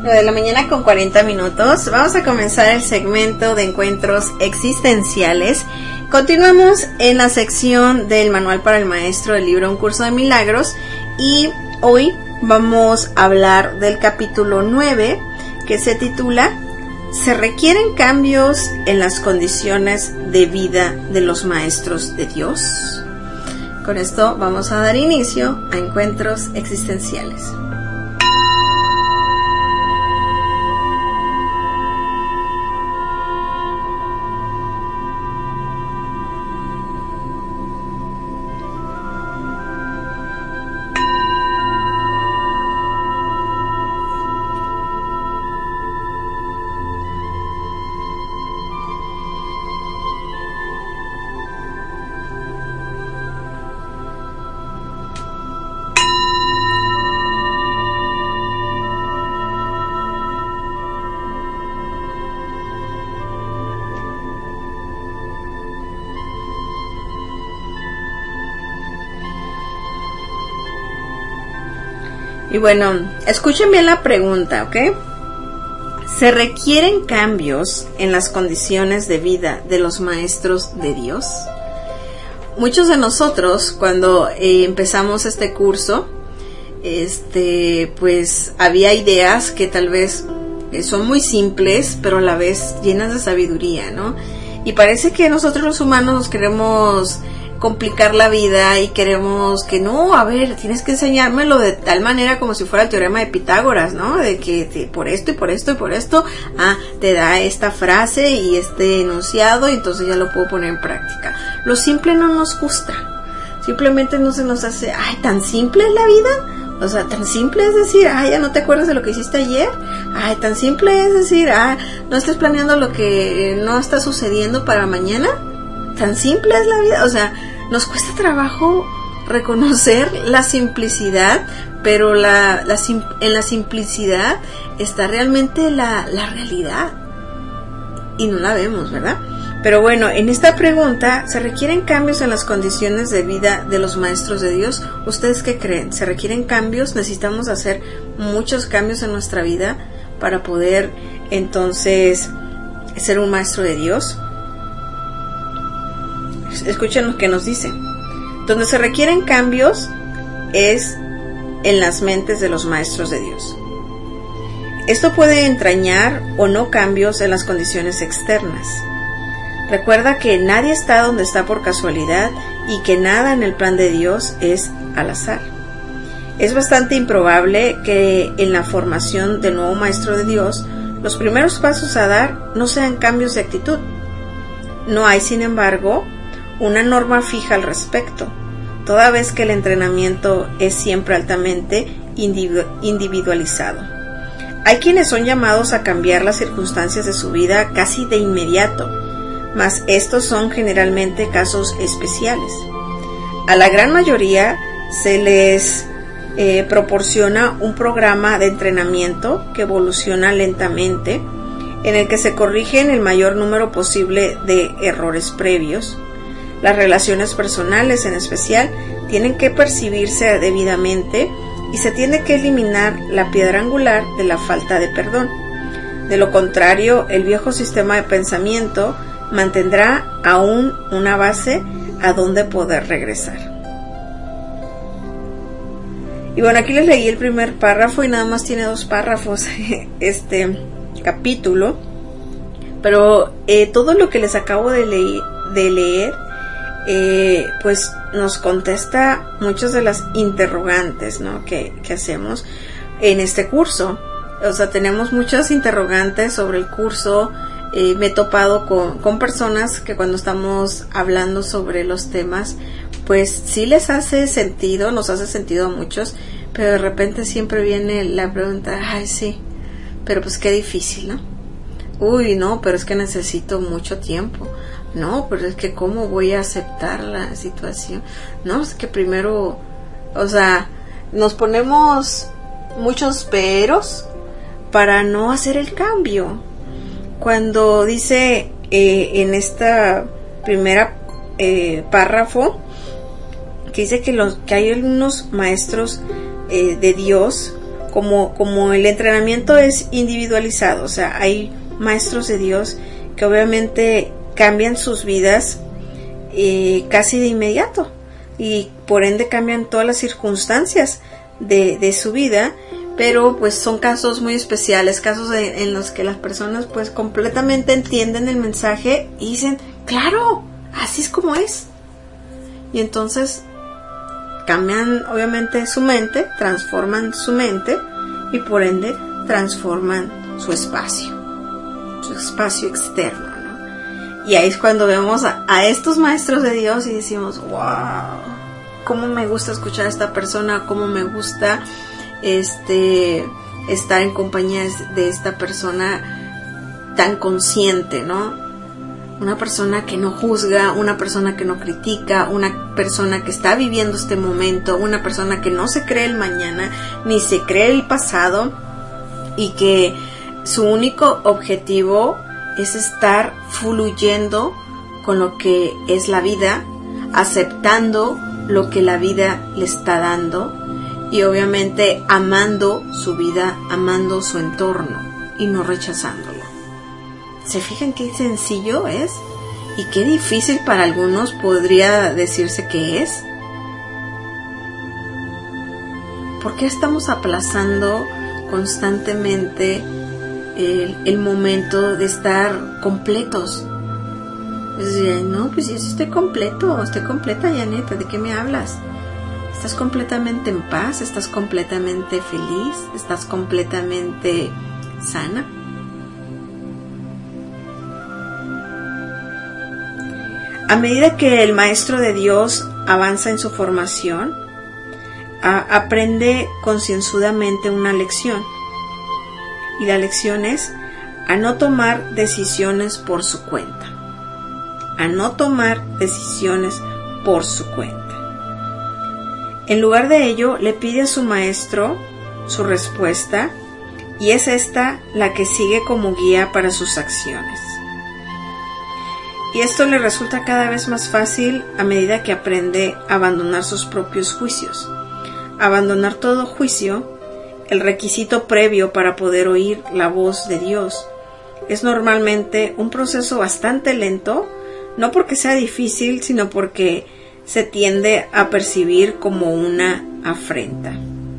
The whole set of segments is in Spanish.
9 de la mañana con 40 minutos. Vamos a comenzar el segmento de encuentros existenciales. Continuamos en la sección del manual para el maestro del libro Un Curso de Milagros y hoy vamos a hablar del capítulo 9 que se titula ¿Se requieren cambios en las condiciones de vida de los maestros de Dios? Con esto vamos a dar inicio a encuentros existenciales. Y bueno, escuchen bien la pregunta, ¿ok? ¿Se requieren cambios en las condiciones de vida de los maestros de Dios? Muchos de nosotros, cuando empezamos este curso, pues había ideas que tal vez son muy simples, pero a la vez llenas de sabiduría, ¿no? Y parece que nosotros los humanos nos queremos complicar la vida y queremos que no, a ver, tienes que enseñármelo de tal manera como si fuera el teorema de Pitágoras, ¿no? De que por esto y por esto y por esto, te da esta frase y este enunciado y entonces ya lo puedo poner en práctica. Lo simple no nos gusta, simplemente no se nos hace, tan simple es la vida, o sea, tan simple es decir, ya no te acuerdas de lo que hiciste ayer, tan simple es decir, no estés planeando lo que no está sucediendo para mañana, tan simple es la vida, o sea, nos cuesta trabajo reconocer la simplicidad, pero en la simplicidad está realmente la realidad y no la vemos, ¿verdad? Pero bueno, en esta pregunta, ¿se requieren cambios en las condiciones de vida de los maestros de Dios? ¿Ustedes qué creen? ¿Se requieren cambios? ¿Necesitamos hacer muchos cambios en nuestra vida para poder entonces ser un maestro de Dios? Escuchen lo que nos dice. Donde se requieren cambios es en las mentes de los maestros de Dios. Esto puede entrañar o no cambios en las condiciones externas. Recuerda que nadie está donde está por casualidad y que nada en el plan de Dios es al azar. Es bastante improbable que en la formación del nuevo maestro de Dios los primeros pasos a dar no sean cambios de actitud. No hay, sin embargo, una norma fija al respecto, toda vez que el entrenamiento es siempre altamente individualizado. Hay quienes son llamados a cambiar las circunstancias de su vida casi de inmediato, mas estos son generalmente casos especiales. A la gran mayoría se les proporciona un programa de entrenamiento que evoluciona lentamente, en el que se corrigen el mayor número posible de errores previos. Las relaciones personales, en especial, tienen que percibirse debidamente y se tiene que eliminar la piedra angular de la falta de perdón. De lo contrario, el viejo sistema de pensamiento mantendrá aún una base a donde poder regresar. Y bueno, aquí les leí el primer párrafo y nada más tiene 2 párrafos este capítulo, pero todo lo que les acabo de leer pues nos contesta muchas de las interrogantes, ¿no? que hacemos en este curso. O sea, tenemos muchas interrogantes sobre el curso. Me he topado con personas que cuando estamos hablando sobre los temas, pues sí les hace sentido, nos hace sentido a muchos, pero de repente siempre viene la pregunta, sí, pero pues qué difícil, ¿no? No, pero es que necesito mucho tiempo. No, pero es que ¿cómo voy a aceptar la situación? No, es que primero, o sea, nos ponemos muchos peros para no hacer el cambio. Cuando dice en esta primera párrafo que dice que hay unos maestros de Dios como el entrenamiento es individualizado, o sea, hay maestros de Dios que obviamente cambian sus vidas casi de inmediato, y por ende cambian todas las circunstancias de su vida, pero pues son casos muy especiales, casos en los que las personas pues completamente entienden el mensaje y dicen, claro, así es como es. Y entonces cambian obviamente su mente, transforman su mente y por ende transforman su espacio externo, ¿no? Y ahí es cuando vemos a estos maestros de Dios y decimos, wow, cómo me gusta escuchar a esta persona, cómo me gusta estar en compañía de esta persona tan consciente, ¿no? Una persona que no juzga, una persona que no critica, una persona que está viviendo este momento, una persona que no se cree el mañana, ni se cree el pasado, y que su único objetivo es estar fluyendo con lo que es la vida, aceptando lo que la vida le está dando y obviamente amando su vida, amando su entorno y no rechazándolo. ¿Se fijan qué sencillo es? Y qué difícil para algunos podría decirse que es. ¿Por qué estamos aplazando constantemente el momento de estar completos? No, pues yo estoy completo, estoy completa, Janet, ¿de qué me hablas? ¿Estás completamente en paz? ¿Estás completamente feliz? ¿Estás completamente sana? A medida que el maestro de Dios avanza en su formación, aprende concienzudamente una lección. Y la lección es a no tomar decisiones por su cuenta. A no tomar decisiones por su cuenta. En lugar de ello, le pide a su maestro su respuesta, y es esta la que sigue como guía para sus acciones. Y esto le resulta cada vez más fácil a medida que aprende a abandonar sus propios juicios. Abandonar todo juicio, el requisito previo para poder oír la voz de Dios, es normalmente un proceso bastante lento, no porque sea difícil, sino porque se tiende a percibir como una afrenta.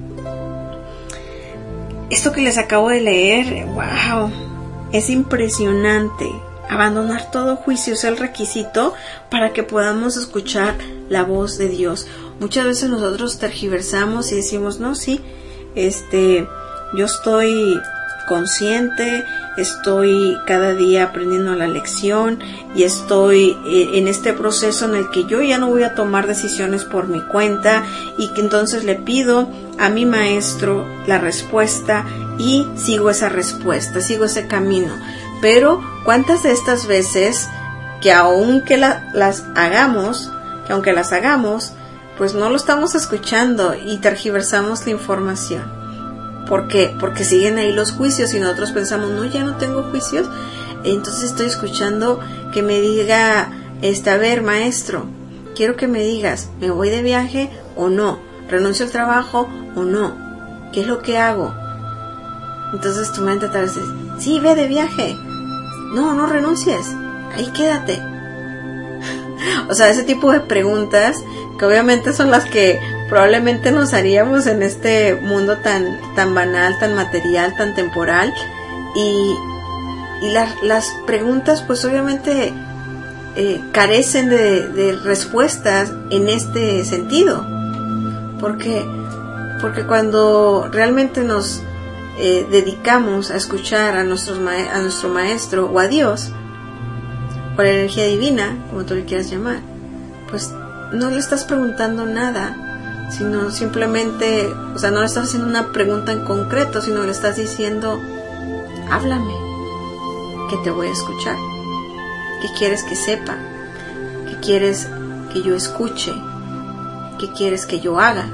Esto que les acabo de leer, wow, es impresionante. Abandonar todo juicio es el requisito para que podamos escuchar la voz de Dios. Muchas veces nosotros tergiversamos y decimos, no, sí, yo estoy consciente, estoy cada día aprendiendo la lección y estoy en este proceso en el que yo ya no voy a tomar decisiones por mi cuenta, y que entonces le pido a mi maestro la respuesta y sigo esa respuesta, sigo ese camino. Pero ¿cuántas de estas veces que aunque las hagamos, pues no lo estamos escuchando y tergiversamos la información? ¿Por qué? Porque siguen ahí los juicios y nosotros pensamos, no, ya no tengo juicios. Entonces estoy escuchando que me diga, a ver, maestro, quiero que me digas, ¿me voy de viaje o no? ¿Renuncio al trabajo o no? ¿Qué es lo que hago? Entonces tu mente tal vez dice, sí, ve de viaje. No renuncies, ahí quédate. O sea, ese tipo de preguntas que obviamente son las que probablemente nos haríamos en este mundo tan banal, tan material, tan temporal, y las preguntas pues obviamente carecen de respuestas en este sentido. ¿Por qué? Porque cuando realmente nos dedicamos a escuchar a nuestro maestro o a Dios, o la energía divina, como tú le quieras llamar, pues no le estás preguntando nada, sino simplemente, o sea, no le estás haciendo una pregunta en concreto, sino le estás diciendo, háblame, que te voy a escuchar, que quieres que sepa, que quieres que yo escuche, que quieres que yo haga.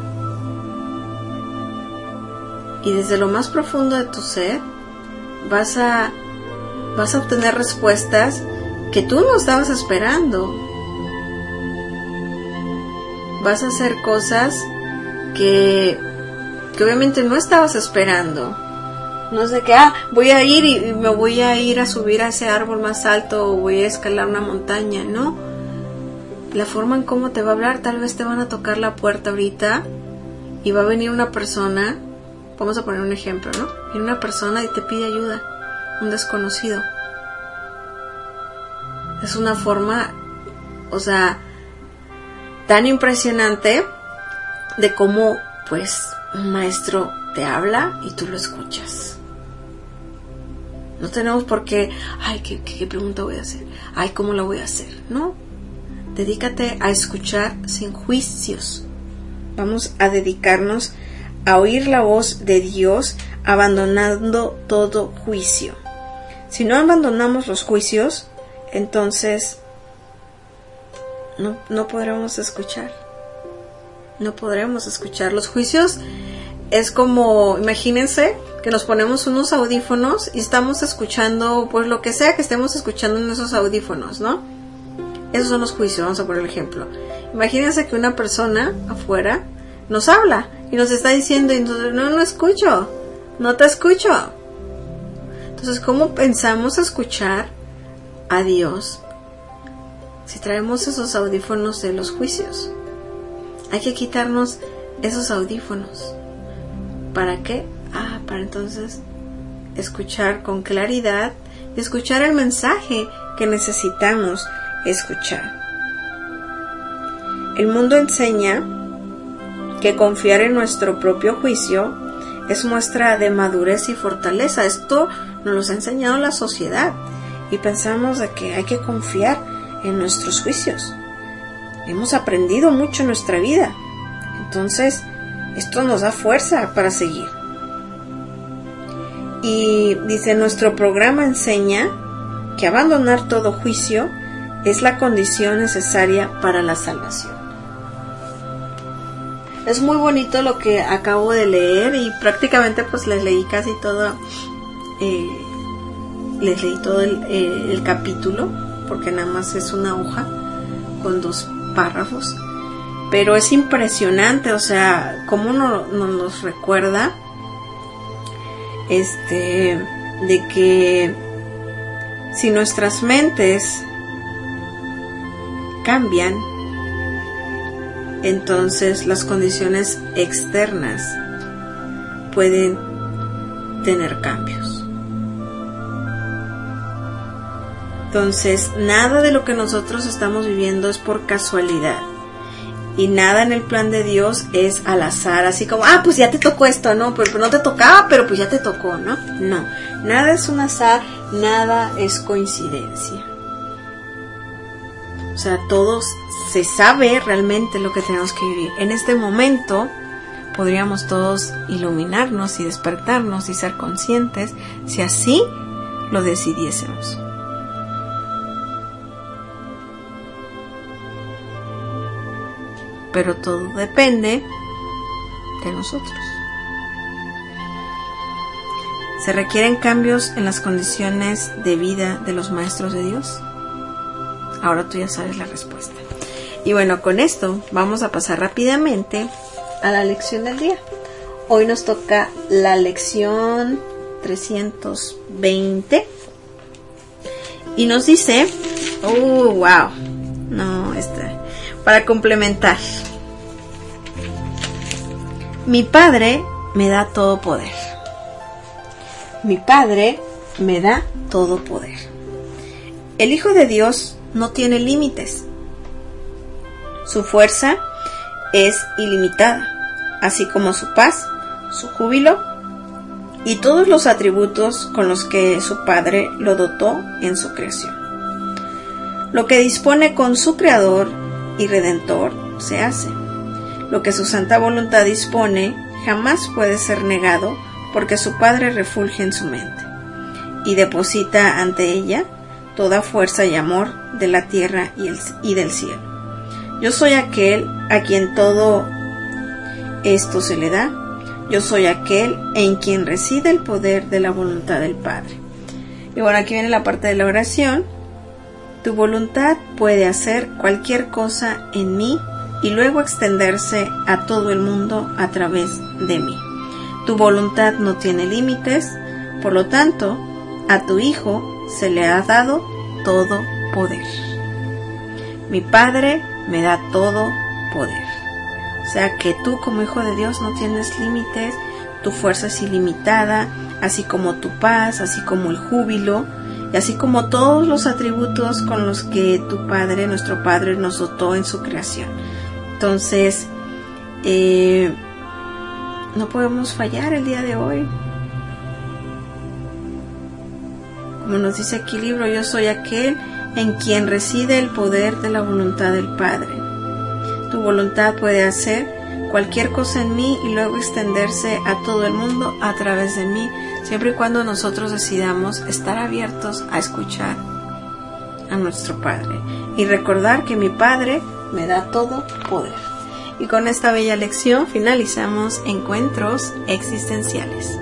Y desde lo más profundo de tu ser vas a obtener respuestas que tú no estabas esperando. Vas a hacer cosas que que obviamente no estabas esperando. No es de que, voy a ir y me voy a ir a subir a ese árbol más alto o voy a escalar una montaña, ¿no? La forma en cómo te va a hablar, tal vez te van a tocar la puerta ahorita y va a venir una persona, vamos a poner un ejemplo, ¿no? Viene una persona y te pide ayuda, un desconocido. Es una forma, o sea, tan impresionante de cómo, pues, un maestro te habla y tú lo escuchas. No tenemos por qué, ¿qué pregunta voy a hacer? ¿Cómo la voy a hacer? No. Dedícate a escuchar sin juicios. Vamos a dedicarnos a oír la voz de Dios, abandonando todo juicio. Si no abandonamos los juicios, entonces no podremos escuchar. No podremos escuchar. Los juicios es como, imagínense que nos ponemos unos audífonos y estamos escuchando, pues lo que sea que estemos escuchando en esos audífonos, ¿no? Esos son los juicios, vamos a poner el ejemplo. Imagínense que una persona afuera nos habla y nos está diciendo, no escucho, no te escucho. Entonces, ¿cómo pensamos escuchar a Dios si traemos esos audífonos de los juicios? Hay que quitarnos esos audífonos. ¿Para qué? Para entonces escuchar con claridad y escuchar el mensaje que necesitamos escuchar. El mundo enseña que confiar en nuestro propio juicio es muestra de madurez y fortaleza. Esto nos lo ha enseñado la sociedad y pensamos de que hay que confiar en nuestros juicios. Hemos aprendido mucho en nuestra vida, entonces esto nos da fuerza para seguir. Y dice, nuestro programa enseña que abandonar todo juicio es la condición necesaria para la salvación. Es muy bonito lo que acabo de leer y prácticamente pues les leí casi todo, les leí todo el capítulo, porque nada más es una hoja con 2 párrafos, pero es impresionante, o sea, cómo nos recuerda de que si nuestras mentes cambian, entonces las condiciones externas pueden tener cambios. Entonces, nada de lo que nosotros estamos viviendo es por casualidad. Y nada en el plan de Dios es al azar, así como, pues ya te tocó esto, ¿no? Pero no te tocaba, pero pues ya te tocó, ¿no? No, nada es un azar, nada es coincidencia. O sea, todos se sabe realmente lo que tenemos que vivir. En este momento podríamos todos iluminarnos y despertarnos y ser conscientes si así lo decidiésemos. Pero todo depende de nosotros. ¿Se requieren cambios en las condiciones de vida de los maestros de Dios? Ahora tú ya sabes la respuesta. Y bueno, con esto vamos a pasar rápidamente a la lección del día. Hoy nos toca la lección 320 y nos dice, wow, no, para complementar. Mi Padre me da todo poder. Mi Padre me da todo poder. El Hijo de Dios no tiene límites. Su fuerza es ilimitada, así como su paz, su júbilo y todos los atributos con los que su Padre lo dotó en su creación. Lo que dispone con su Creador y Redentor se hace. Lo que su santa voluntad dispone jamás puede ser negado, porque su Padre refulge en su mente y deposita ante ella toda fuerza y amor de la tierra y del cielo. Yo soy aquel a quien todo esto se le da. Yo soy aquel en quien reside el poder de la voluntad del Padre. Y bueno, aquí viene la parte de la oración. Tu voluntad puede hacer cualquier cosa en mí y luego extenderse a todo el mundo a través de mí. Tu voluntad no tiene límites, por lo tanto, a tu Hijo se le ha dado todo poder. Mi Padre me da todo poder. O sea que tú como hijo de Dios no tienes límites, tu fuerza es ilimitada, así como tu paz, así como el júbilo, y así como todos los atributos con los que tu Padre, nuestro Padre, nos dotó en su creación. Entonces, no podemos fallar el día de hoy. Como nos dice aquí el libro, yo soy aquel en quien reside el poder de la voluntad del Padre. Tu voluntad puede hacer cualquier cosa en mí y luego extenderse a todo el mundo a través de mí, siempre y cuando nosotros decidamos estar abiertos a escuchar a nuestro Padre y recordar que mi Padre me da todo poder. Y con esta bella lección finalizamos Encuentros Existenciales.